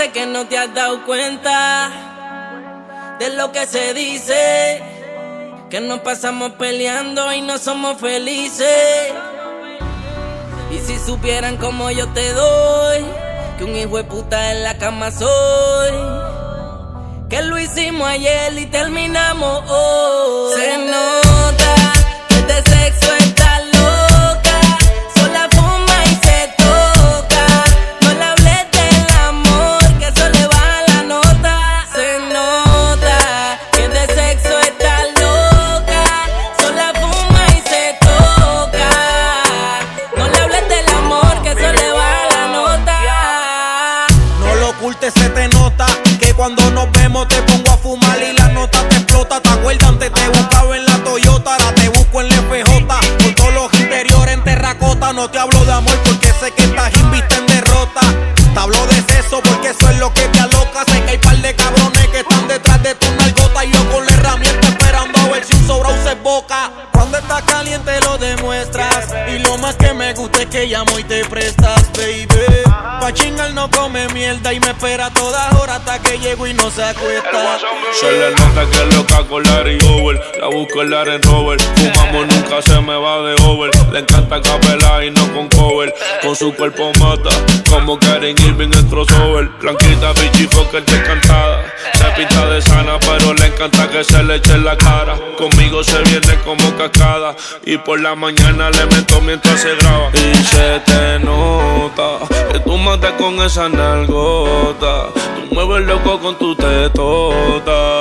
sé que no te has dado cuenta de lo que se dice, que nos pasamos peleando y no somos felices. Y si supieran como yo te doy, que un hijo de puta en la cama soy, que lo hicimos ayer y terminamos hoy. Se nota que de sexo está loca, sola fuma y se toca. No le hables del amor, que eso le va la nota. Se nota que de sexo está loca, sola fuma y se toca. No le hables del amor, que eso le va la nota. No lo ocultes, se te nota que cuando nos vemos te pongo a fumar y la nota te explota. ¿Te acuerdas? Antes te buscaba en la Toyota, ahora te busco en la FJ. Con todos los interiores en terracota. No te hablo de amor porque sé que estás invista en derrota. Te hablo de sexo porque eso es lo que te aloca. Sé que hay par de cabrones que están detrás de tu nalgota y yo con la herramienta esperando a ver si un sobrao se boca. Cuando estás caliente lo demuestras y lo más que me gusta es que llamo y te prestas, baby. Pa' chingar no come mierda y me espera a todas horas hasta que llego y no se acuesta. Se le nota que es loca con Larry Over, la busco en la Range Rover. Fumamos nunca se me va de over, le encanta capela y no con cover. Con su cuerpo mata, como Karen Irving en crossover. Blanquita, bichi, fucker, descantada. Se pinta de sana pero le encanta que se le eche en la cara. Conmigo se viene como cascada y por la mañana le meto mientras se graba. Y se te nota que tú matas con esa nalgota, tú mueves loco con tu tetota.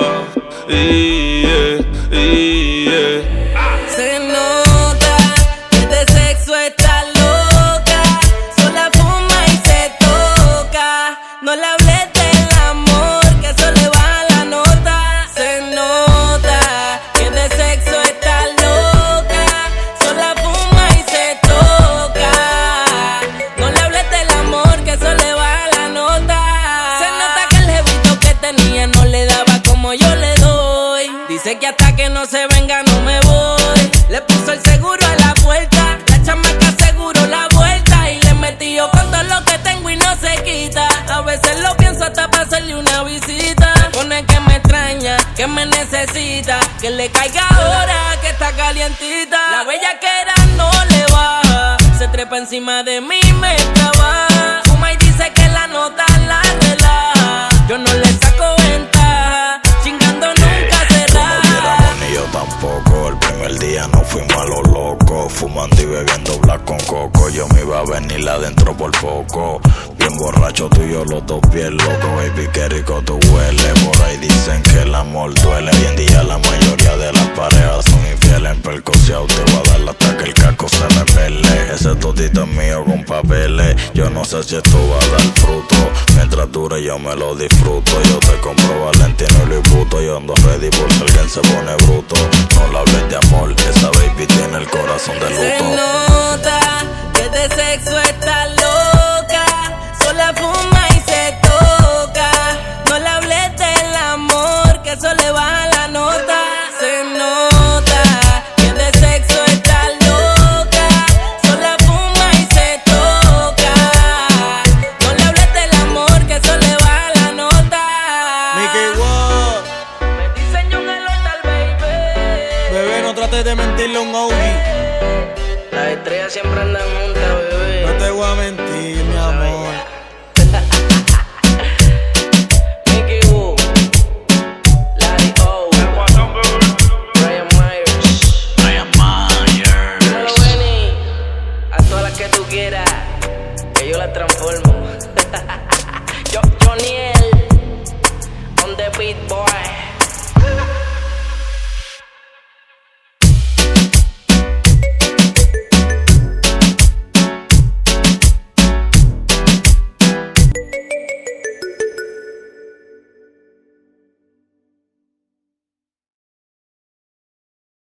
Se nota que de sexo está loca, sola fuma y se toca. No le hables del amor, que eso le va la nota. Se nota que de sexo está loca, sola fuma y se toca. No le hables del amor, que eso le va la nota. Se nota que el jevito que tenía no le daba como yo le doy. Dice que hasta que no se venga no me voy. Le puso el seguro a la puerta, la chamaca seguro la vuelta. Y le metí yo con todo lo que tengo y no se quita. A veces lo pienso hasta para hacerle una visita. Pone que me extraña, que me necesita, que le caiga ahora que está calientita. La bellaquera no le baja, se trepa encima de mí, me trabaja. Fuma y dice que la nota la relaja. Yo no le saco ventaja, chingando nunca se raja. Tú no viéramos ni yo tampoco. El primer día nos fuimos a lo loco, fumando y bebiendo black con coco. Yo me iba a venir adentro por poco, bien borracho tú y yo los dos bien locos. Baby, qué rico tú hueles. Por ahí dicen que el amor duele. Hoy en día la mayoría de las parejas son infieles. En percusión te voy a dar hasta que el casco se me pele. Ese totito es mío con papeles. Yo no sé si esto va a dar fruto. Mientras dure yo me lo disfruto. Yo te compro Valentino y Louis Vuitton. Yo ando ready por si alguien se pone bruto. No le hables de amor, esa baby tiene el corazón de luto. Se nota que de sexo está loca, sola fuma y se toca. No le hables del amor, que eso le va la nota. Se nota que de sexo está loca, sola fuma y se toca. No le hables del amor, que eso le va la nota. Mickey Wow, Me diseño un elotal, baby. bebé, no trates de mentirle a un OG. Las estrellas siempre andan juntas, bebé. No te voy a mentir, mi amor. Mickey Woo, Larry O, Brian Myers, Dímelo, Benny. A todas las que tú quieras, que yo las transformo. Joniel, on the beat, boy.